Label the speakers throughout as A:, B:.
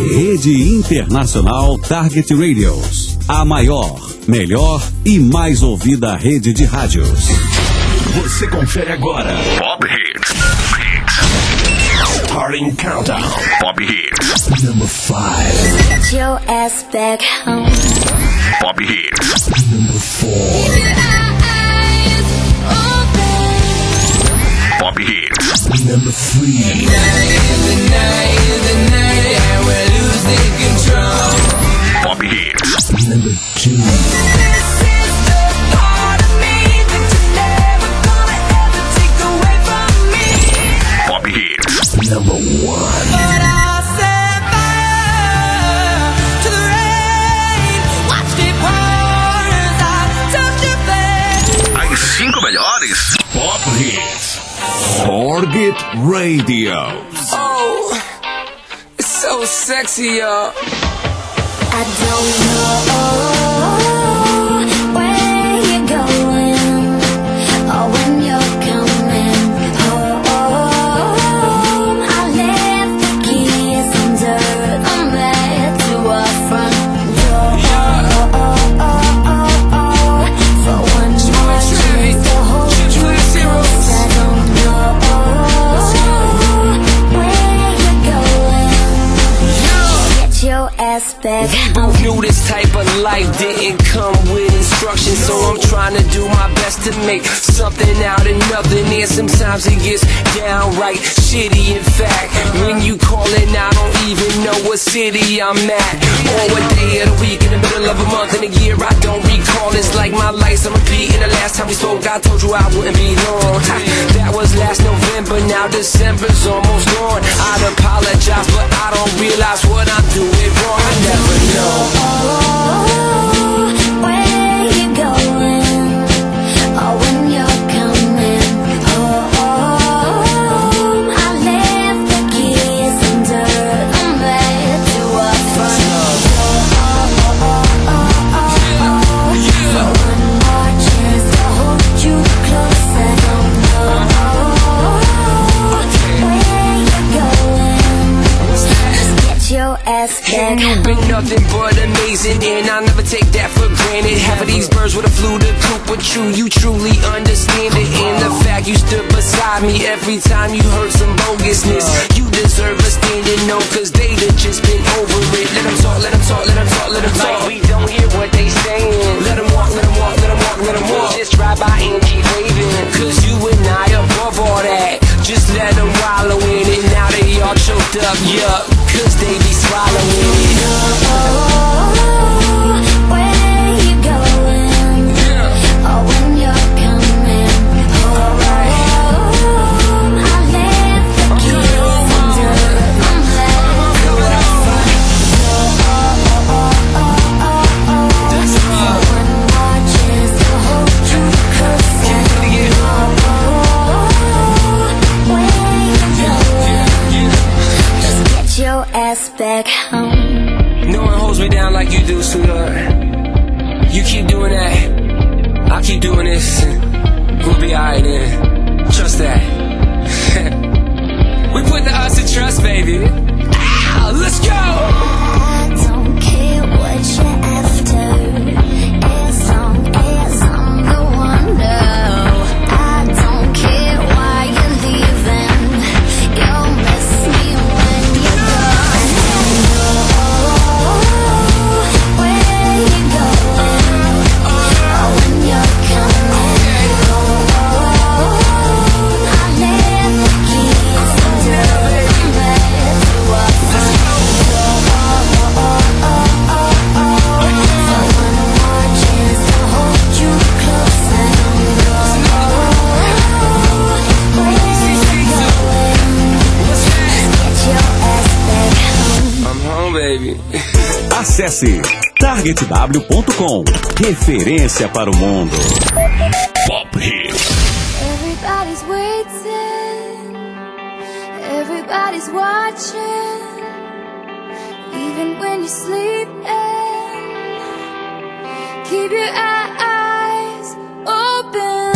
A: Rede Internacional Target Radios. A maior, melhor e mais ouvida rede de rádios.
B: Você confere agora. Pop Hits. Starting Countdown. Pop Hits. Number 5.
C: Get your ass back home.
B: Pop Hits. Number 4. Pop Hits. Number 3. Pop Hits. Number 2. Pop Hits. Number 1. As 5 melhores Pop Hits. Target Radios.
D: Oh, it's so sexy, y'all.
C: I don't know where you're going or when you're coming home. I left the keys under the mat to our front door. For one more chance to hold you close. I don't know where you're going. Get your ass back home.
D: Knew this type of life didn't come with instructions, so I'm trying to do my best to make something out of nothing. And sometimes it gets downright shitty. In fact, when you callin', I don't even know what city I'm at or what day of the week, in the middle of a month, in a year I don't recall. It's like my life's on repeat. And the last time we spoke, I told you I wouldn't be long. That was last November, now December's almost gone. I'd apologize, but I don't realize what I'm doing wrong. I never know
C: where you going or when you're coming home. I left the keys under the mat to our front door. For one more chance to hold you close. I don't know where you're going. Just get your ass back.
D: You've been nothing but amazing, and I'll never take that for granted. Half of these birds would have flew the coop with you truly understand it. And the fact you stood beside me every time you heard some bogusness. You deserve a standing no, cause they'd have just been over it. Let them talk, let them talk, let them talk, let them talk. Like we don't hear what they saying. Let them walk, let them walk, let them walk, let them walk. Just drive by and keep waving, cause you and I above all that. Just let them wallow in it. Now they all choked up, yup, cause they be swallowing it.
C: Where you going or when you're coming home. I left the keys under the mat to our front door. One more chance to hold you close. I don't know where you're going. Just get your ass back home.
D: No one holds me down like you do, sweetheart. You keep doing that, I'll keep doing this, and we'll be alright then. Trust that. We put the us in trust, baby. Ow, let's go!
C: I don't care what you're after, as long as I'm the one. No, I don't care why you're leaving. You'll miss me when you're gone. Where you going or when you're coming home. I left the keys under the mat to our front door. For one more chance to hold you close. I don't know where you're going. Get your ass back home.
D: I'm home, baby.
A: Acesse targetw.com. Referência para o mundo.
B: Pop Hits.
C: Everybody's waiting, everybody's watching, even when you're sleeping. Keep your eyes open.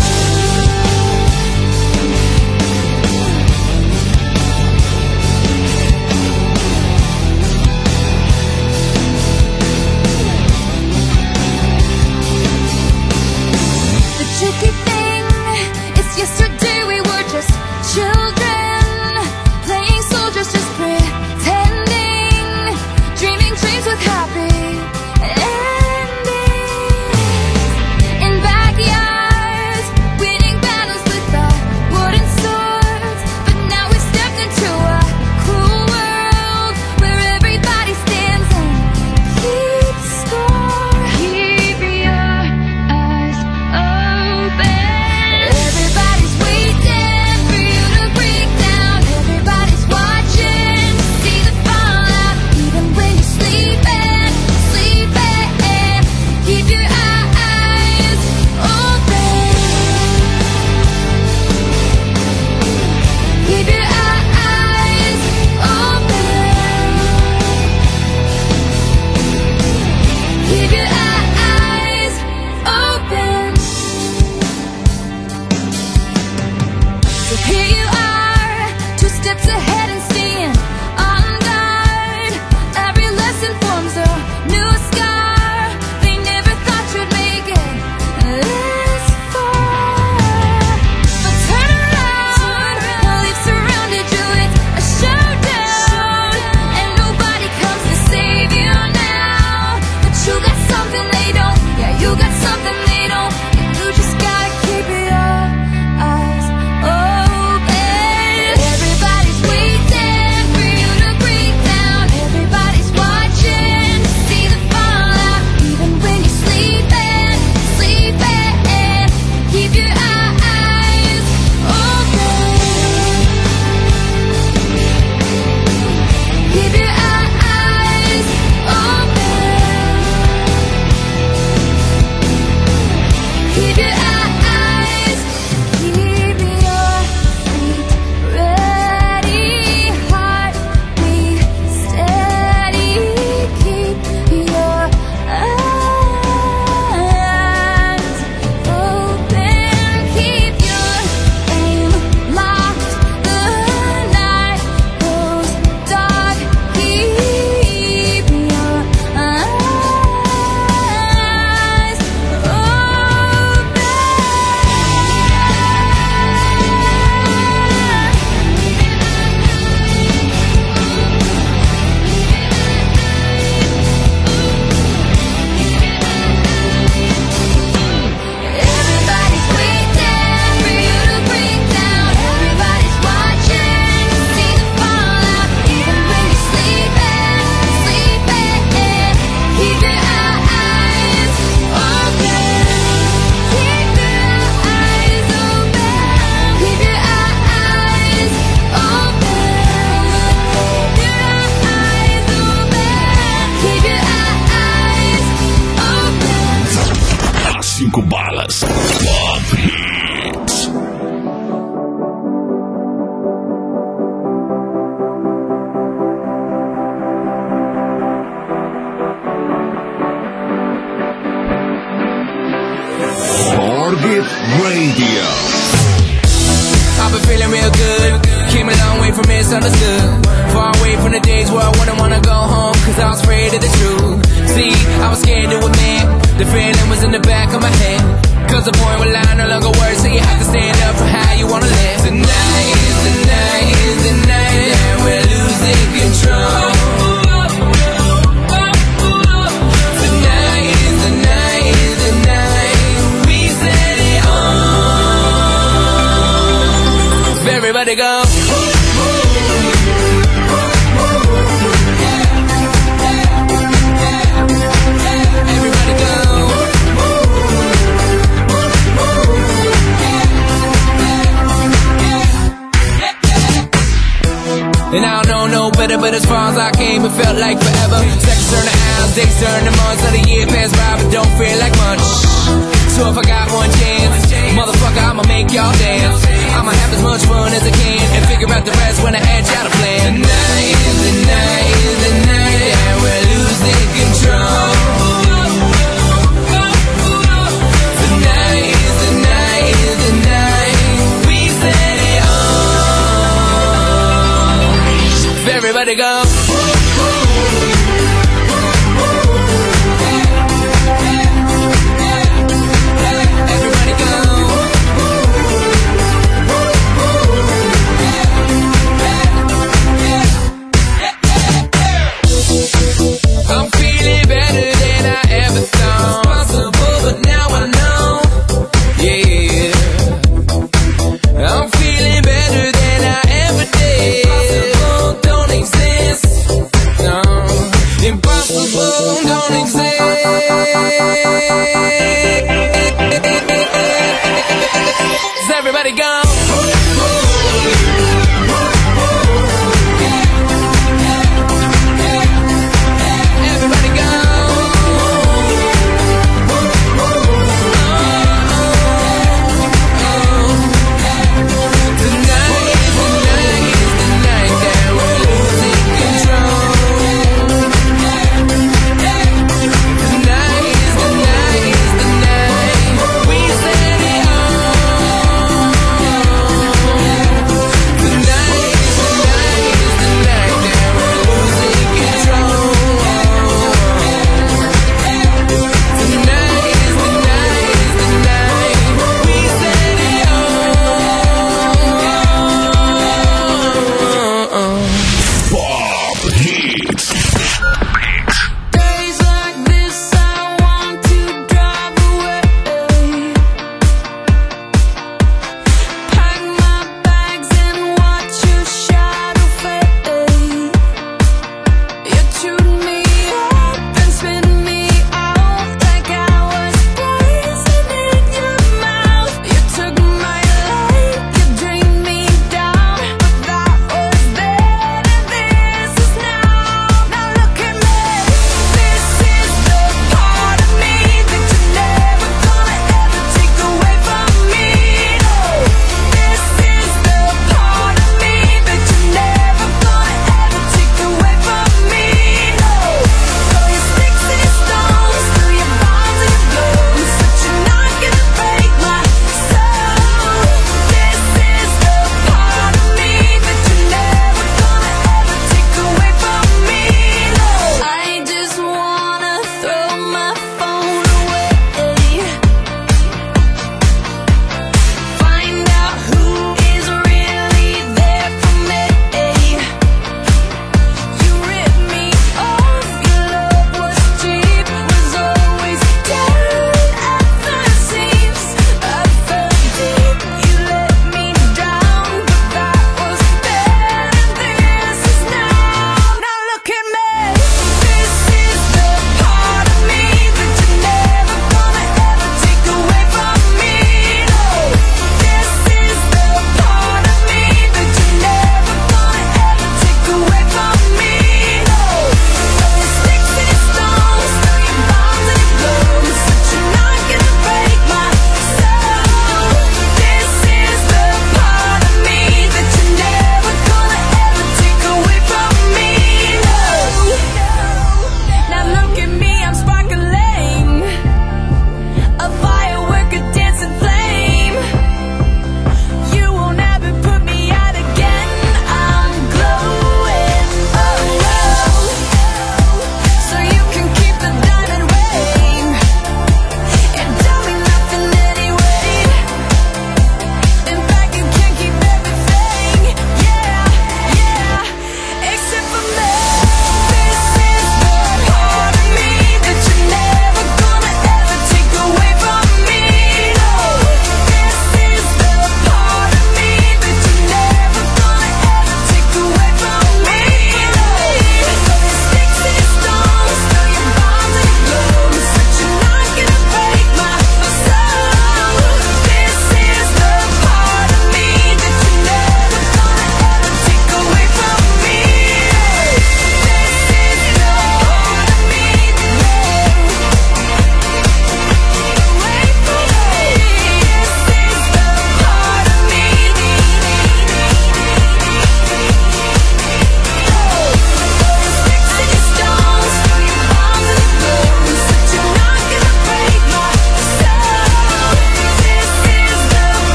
B: Radio.
D: I've been feeling real good, came a long way from misunderstood. Far away from the days where I wouldn't wanna go home, cause I was afraid of the truth. See, I was scared to admit, the feeling was in the back of my head. Cause the point will lie no longer works, so you have to stand up for how you wanna live. Tonight is the night, is the night that we're losing control. Tonight is the night, is the night we set it on. So everybody go. Everybody go. And I don't know no better, but as far as I came, it felt like forever. Seconds turn to hours, days turn to months, let a year pass by, but don't feel like much. So if I got one chance, motherfucker, I'ma make y'all dance. I'ma have as much fun as I can and figure out the rest when I hatch out a plan. Tonight is the night, is the night that we're losing control. Tonight is the night, is the night we set it on. Everybody go. Everybody go. I'm feeling better than I ever thought possible, but now I know. Yeah. I'm feeling better than I ever did. Possible don't exist.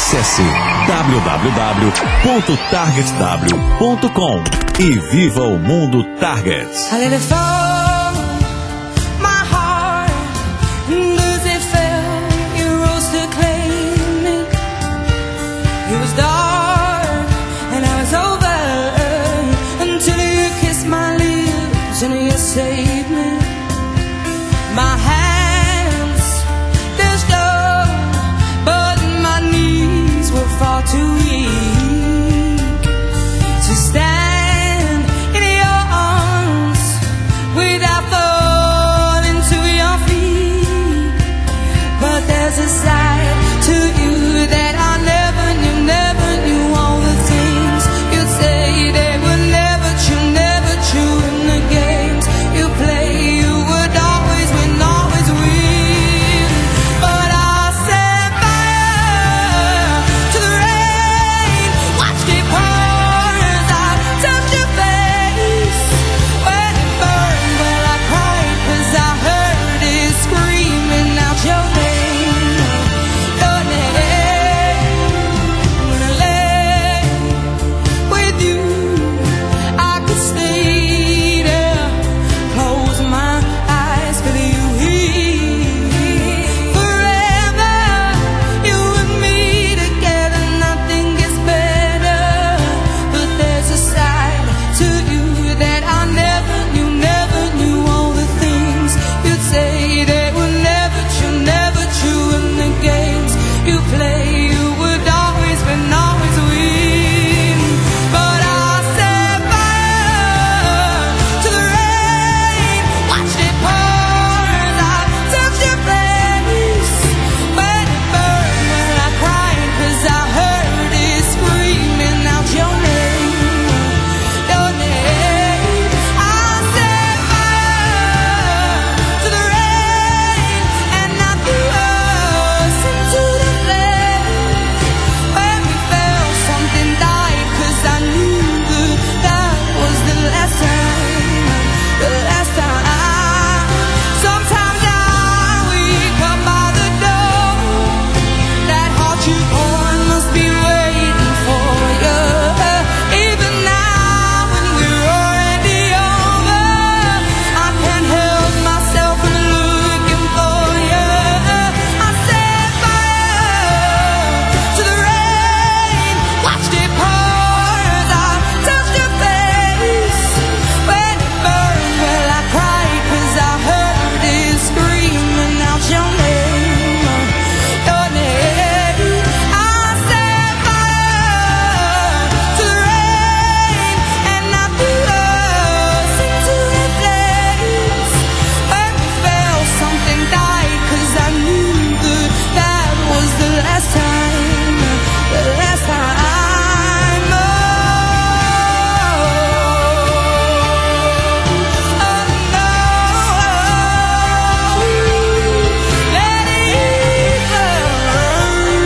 A: Acesse www.targetw.com e viva o mundo Target.
E: I let it fall, my heart, as it fell, you rose to claim it. It was dark and I was over until you kissed my lips and you saved me. My hands, they're strong, but my knees were far too weak to stand in your arms without falling to your feet. But there's a side to you that I never knew all the things you'd say they were never true, in the games you play. You would always win, always win. But I set fire to the rain, watched it pour as I touched your face. When it burned, well I cried 'cause I heard it screaming out your name, your name. When I lay with you, I could stay there, close my eyes, feel you here. Forever, you and me together, nothing gets better. But there's a side to you that I never knew all the things you'd say they were never true, in the games you play. You would always win, always win. But I set fire to the rain, watched it pour as I touched your face. When it burned, well I cried 'cause I heard it screaming out your name, your name. I set fire to the rain and I threw us into the flames. When we fell, something died 'cause I knew that was the last time, the last time. Sometimes I wake up by the door, that heart you own must be waiting for you. Even now when we're already over, I can't help myself from looking for you. I set fire to the rain, watched it pour as I touched your face. When it burned, well I cried 'cause I heard it screaming out your name, your name. I set fire to the rain and I threw us into the flames. When we fell, something died 'cause I knew that was the last time, the last time. Oh, no. Let it burn.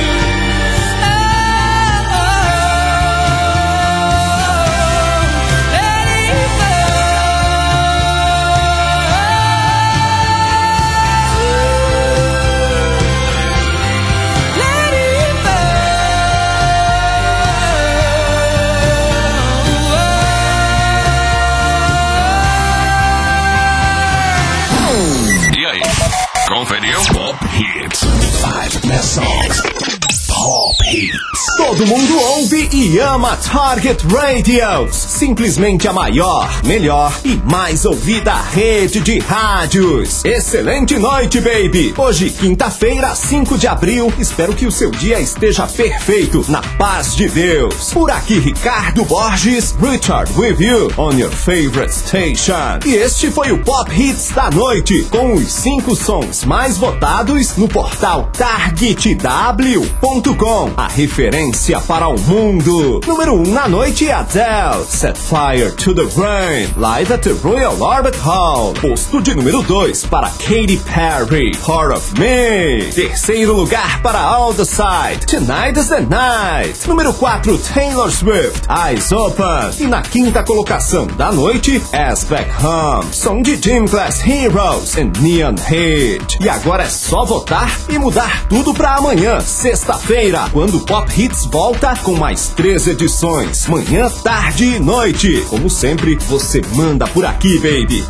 B: E aí? Conferiu? Pop Hits. 5 best songs. Pop Hits.
F: Todo mundo ouve e ama Target Radios. Simplesmente a maior, melhor e mais ouvida rede de rádios. Excelente noite, baby. Hoje, quinta-feira, 5 de abril. Espero que o seu dia esteja perfeito, na paz de Deus. Por aqui, Ricardo Borges, Richard with you on your favorite station. E este foi o Pop Hits da noite, com os 5 sons mais votados no portal targetw.com, a referência referência para o mundo. Número 1 na noite, Adele, Set Fire to the Rain, live at the Royal Albert Hall. Posto de número 2 para Katy Perry, Part of Me. Terceiro lugar para All the Side, Tonight is the Night. Número 4, Taylor Swift, Eyes Open. E na quinta colocação da noite, As Back Home, som de Gym Class Heroes and Neon Hit. E agora é só votar e mudar tudo pra amanhã, sexta-feira, quando o Pop Hits volta com mais 3 edições, manhã, tarde e noite. Como sempre, você manda por aqui, baby.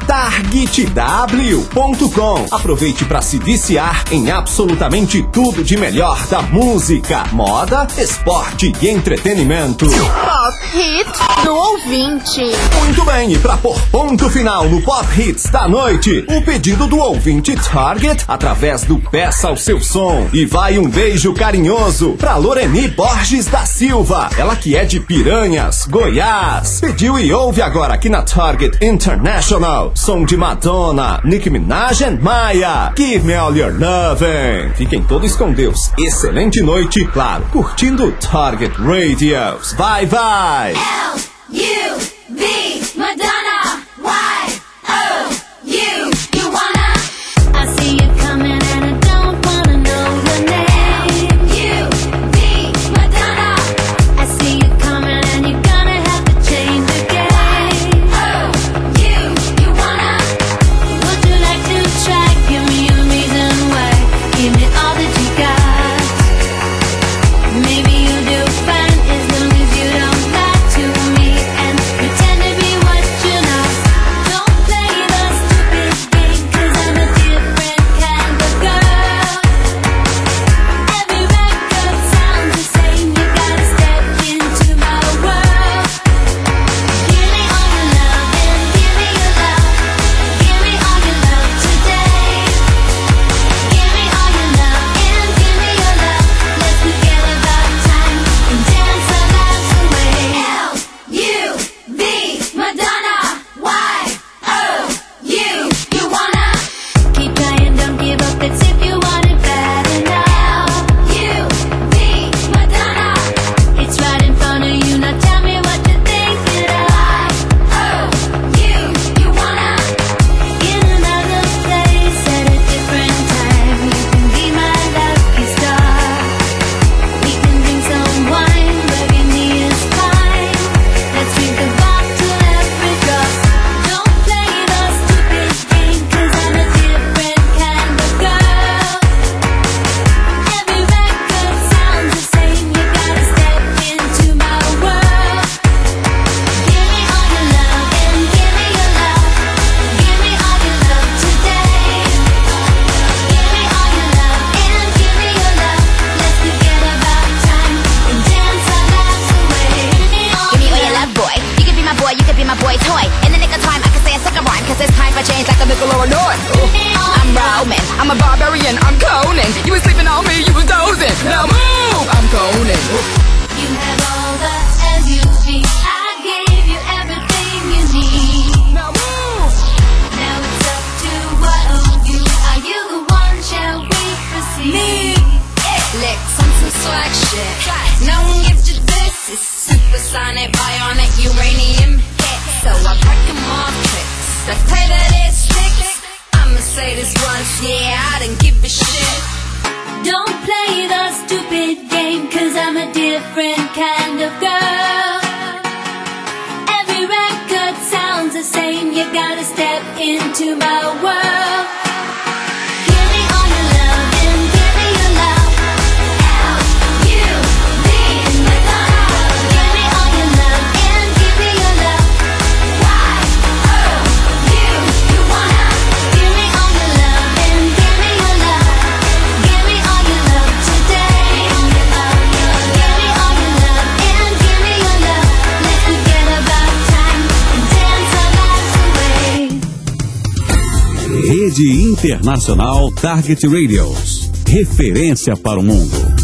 F: TargetW.com. Aproveite para se viciar em absolutamente tudo de melhor da música, moda, esporte e entretenimento.
G: Pop Hits do ouvinte.
F: Muito bem, e pra pôr ponto final no Pop Hits da noite, o pedido do ouvinte Target através do Peça o Seu Som. E vai um beijo carinhoso pra Loreni Borges da Silva, ela que é de Piranhas, Goiás. Pediu e ouve agora aqui na Target International, som de Madonna, Nicki Minaj and Maya, Give Me All Your Lovin'. Fiquem todos com Deus, excelente noite, claro, curtindo Target Radios. Vai, vai!
C: L-U-V, Madonna, Y-O-U, you wanna? I see you coming and I don't wanna know the name. U-V, Madonna, I see you coming and you're gonna have to change the game. Y-O-U, you wanna? Would you like to try? Give me a reason why. Give me all that you got. Maybe you'll do fine as long as you don't lie to me and pretend to be what you're not. Don't play the stupid game, 'cause I'm a different kind of girl. Every record sounds the same, you gotta step into my world. Give me all your love and give me your love. Give me all your love today. Give me all your love and give me your love. Let's forget about time and dance our lives away. L-U-V, Madonna, Y-O-U, you wanna? Keep trying, don't give up, that's if you want it bad enough. U-V, Madonna, it's right in front of you, now tell me what you think it of. O-U, you wanna? In another place at a different time, you can be my lucky star. We can drink some wine, burgundy is fine. Let's drink the bottle every drop. Don't play the stupid game, 'cause I'm a different kind of girl. Every record sounds the same, you gotta step into my world. Give me all your love and give me your love. Give me all your love today. Give me all your love and give me your love. Let's forget about time and dance our lives away.
G: Give me all your love, boy. You can be my boy, you can be my boy toy. In the nick of time, I can say a second rhyme, 'cause it's time for change like a nickel or a north. I'm Roman, I'm a barbarian, I'm Conan. You was sleeping on me, you was dozing. Now move, I'm Conan.
C: You have all the L-U-V. I gave you everything you need.
G: Now move.
C: Now it's up to Y-O-U. Are you the one? Shall we proceed?
G: Licks on some swag shit. No one gives you this. It's supersonic, bionic, uranium hit. So I break them off tricks. Let's pray that it sticks. I'ma say this once, yeah, I didn't give a shit.
C: Don't play the stupid game, 'cause I'm a different kind of girl. Every record sounds the same, you gotta step into my world. Give me all your love and give me your love. L-U-V, Madonna. Give me all your love and give me your love. Y-O-U, you wanna? Give me all your love and give me your love. Give me all your love today. Give me all your love and give me your love. Let's forget about time and dance our lives away.
A: Rede Internacional Target Radios. Referência para o mundo.